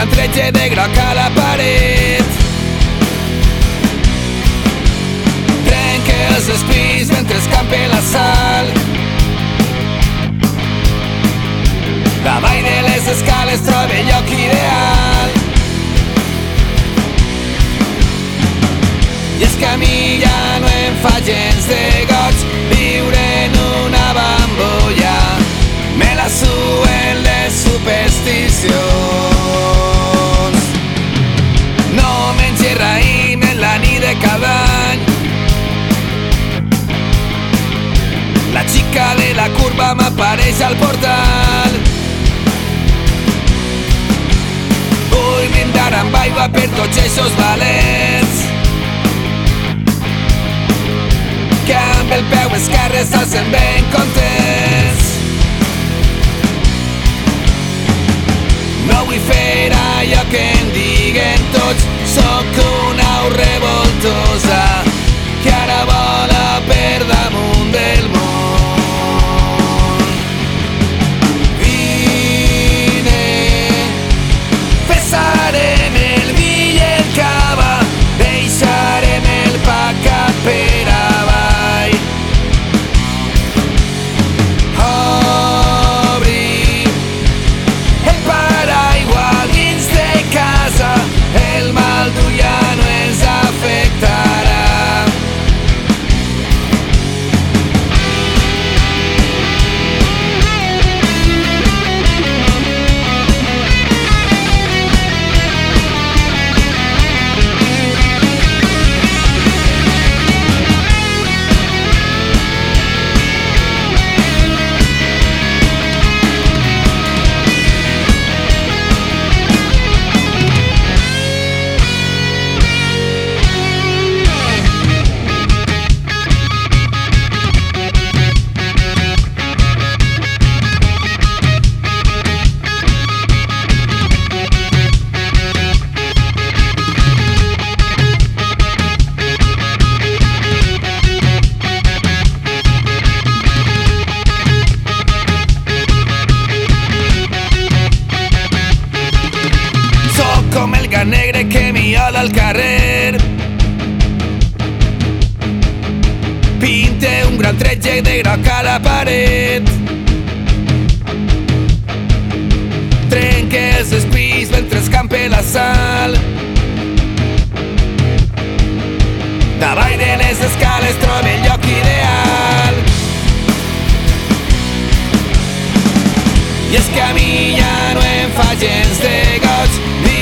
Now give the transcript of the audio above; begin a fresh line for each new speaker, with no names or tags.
gran tretge de groc a la paret. Trenque els espís mentre escampe la sal. Davall de les escales troba el lloc ideal. I és que a mi ja no em fa gens de goig viure en una bambolla. Me la suen les supersticions. No menge raïm en la nit de cada any. La xica de la curva m'apareix al portal. Vull brindar amb aigua per tots eixos valents que amb el peu esquerre s'alcen ben contents. No vull fer allò que em diguen tots. Sóc una au revoltosa que ara vola per damunt del món. Vine, fesarem el vi i el cava, deixarem el pecat per avall. Obri el paraigua dins de casa, el mal dur ja no ens afectarà. Com el gat negre que miola al carrer. Pinte un gran tretge de groc a la paret. Trenque els espís mentre escampe la sal. Davall de les escales troba el lloc ideal. I és que a mi ja no em fa gens de goig